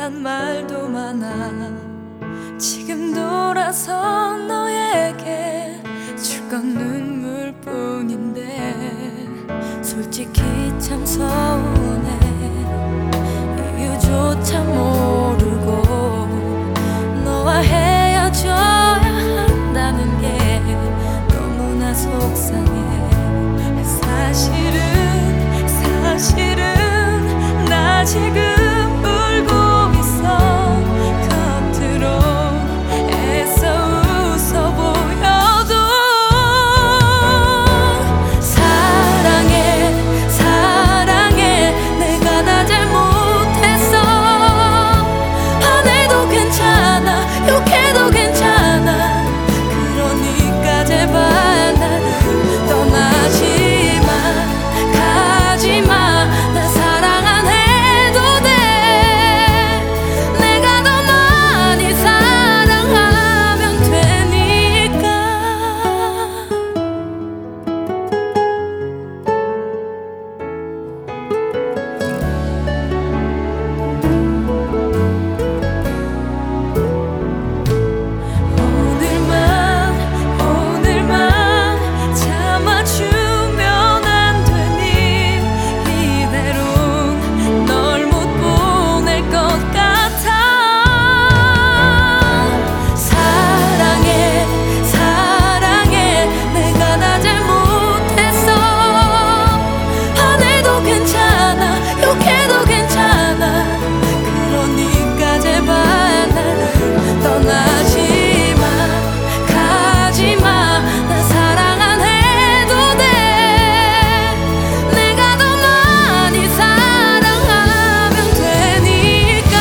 난 말도 많아. 지금 돌아서 너에게 줄 건 눈물뿐인데 솔직히 참 서운해. 이유조차 모르고 너와 헤어져야 한다는 게 너무나 속상해. 사실은 나 지금 울고 있어. 겉으로 애써 웃어 보여도 사랑해 내가 다 잘못했어. 화내도 괜찮아, 욕해도 괜찮아. 그러니까 제발 나는 떠나지마, 가지마. 나 사랑 안 해도 돼. 내가 더 많이 사랑하면 되니까. 오늘만 참아주면 안 되니? 이대로는 널 못 보낼 것 같아. 사랑해 내가 다 잘못했어. 화내도 괜찮아, 욕해도 괜찮아. 그러니까 제발 나는 떠나지마, 가지마. 나 사랑 안 해도 돼. 내가 더 많이 사랑하면 되니까.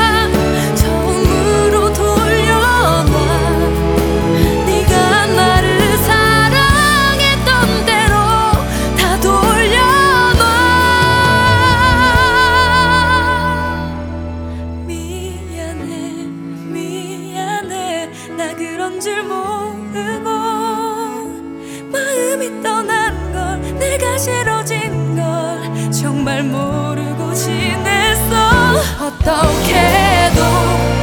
처음으로 돌려놔. 네가 나를 사랑했던 대로 다 돌려놔. 미안해 나 그런 줄 모르고 마음이 떠난 걸, 내가 싫어진 걸 정말 모르고 지냈어. 어떻게도